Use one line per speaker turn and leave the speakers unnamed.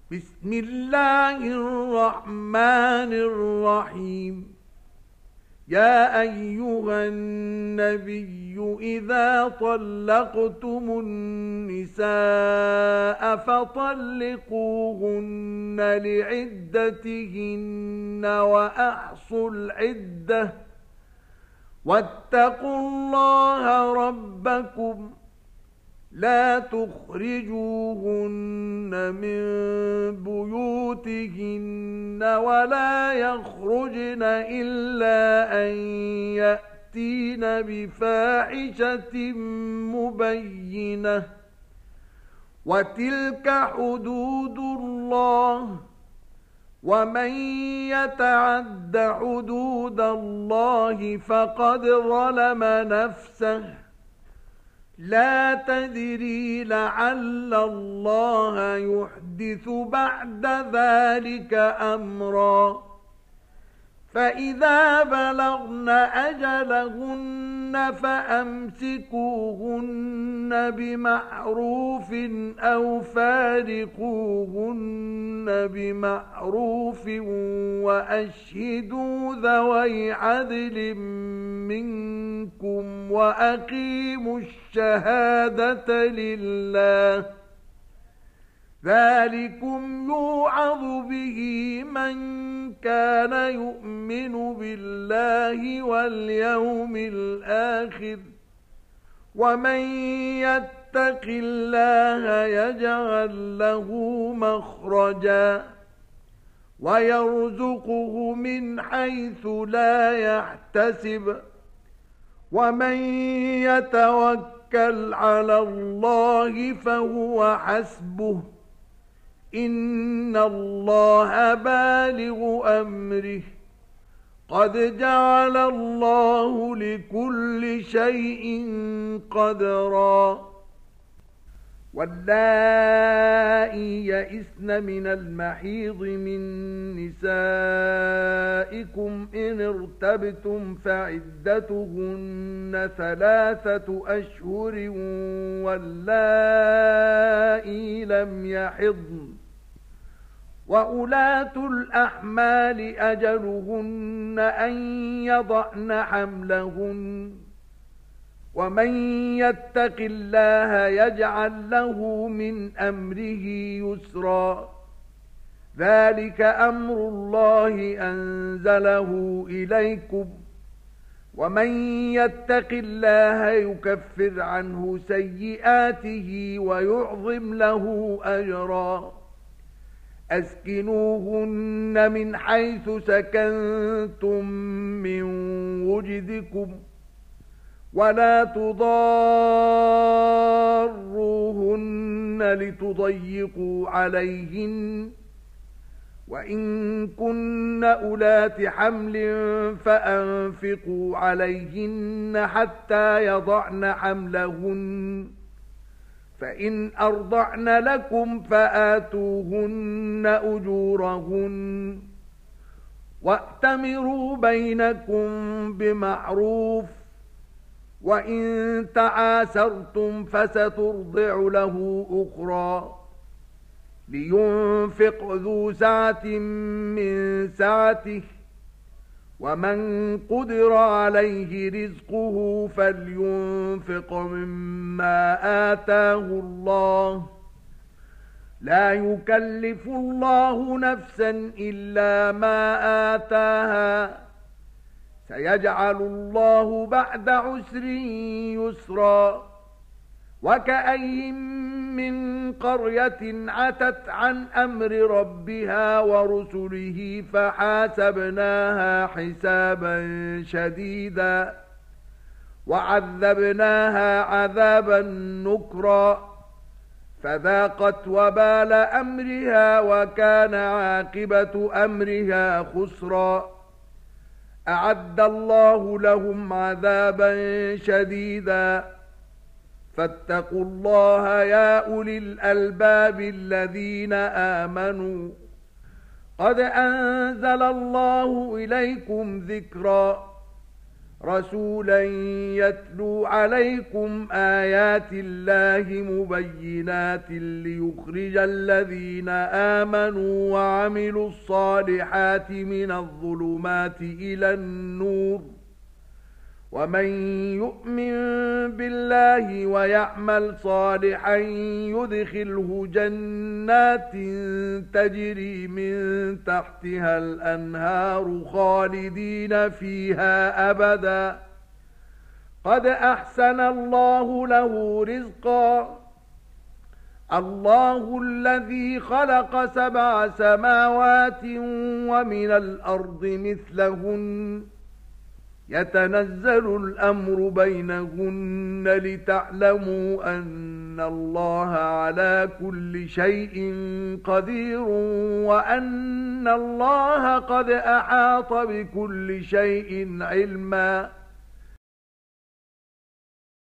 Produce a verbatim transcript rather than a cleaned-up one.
بسم الله الرحمن الرحيم. يا أيها النبي إذا طلقتم النساء فطلقوهن لعدتهن وأحصوا العدة واتقوا الله ربكم لا تخرجوهن من بيوتهن ولا يخرجن إلا أن يأتين بفاحشة مبينة وتلك حدود الله ومن يتعد حدود الله فقد ظلم نفسه لا تدري لعل الله يحدث بعد ذلك أمرا. فإذا بلغن أجلهن فأمسكوهن بمعروف أو فارقوهن بمعروف وأشهدوا ذوي عدل منكم وأقيموا الشهادة لله ذلكم يوعظ به من كان يؤمن بالله واليوم الآخر ومن يتق الله يجعل له مخرجا ويرزقه من حيث لا يحتسب ومن يتوكل على الله فهو حسبه إن الله بالغ أمره قد جعل الله لكل شيء قدرا. واللائي يئسن من المحيض من نسائكم إن ارتبتم فعدتهن ثلاثة أشهر واللائي لم يحضن وأولاة الأحمال أجلهن أن يضعن حملهن ومن يتق الله يجعل له من أمره يسرا ذلك أمر الله أنزله إليكم ومن يتق الله يكفر عنه سيئاته ويعظم له أجرا. أسكنوهن من حيث سكنتم من وجدكم ولا تضاروهن لتضيقوا عليهن وإن كن أولات حمل فأنفقوا عليهن حتى يضعن حملهن فإن أرضعن لكم فآتوهن أجورهن وأتمروا بينكم بمعروف وإن تعاسرتم فسترضع له أخرى لينفق ذو سعة من سعته ومن قدر عليه رزقه فلينفق مما آتاه الله لا يكلف الله نفسا إلا ما آتاها سيجعل الله بعد عسر يسرا. وكأي من قرية عتت عن أمر ربها ورسله فحاسبناها حسابا شديدا وعذبناها عذابا نكرا فذاقت وبال أمرها وكان عاقبة أمرها خسرا. أعد الله لهم عذابا شديدا فاتقوا الله يا أولي الألباب الذين آمنوا قد أنزل الله إليكم ذكرا. رسولا يتلو عليكم آيات الله مبينات ليخرج الذين آمنوا وعملوا الصالحات من الظلمات إلى النور ومن يؤمن بالله ويعمل صالحا يدخله جنات تجري من تحتها الأنهار خالدين فيها أبدا قد أحسن الله له رزقا الله الذي خلق سبع سماوات ومن الأرض مثلهن يتنزل الأمر بينهن لتعلموا أن الله على كل شيء قدير وأن الله قد أحاط بكل شيء علما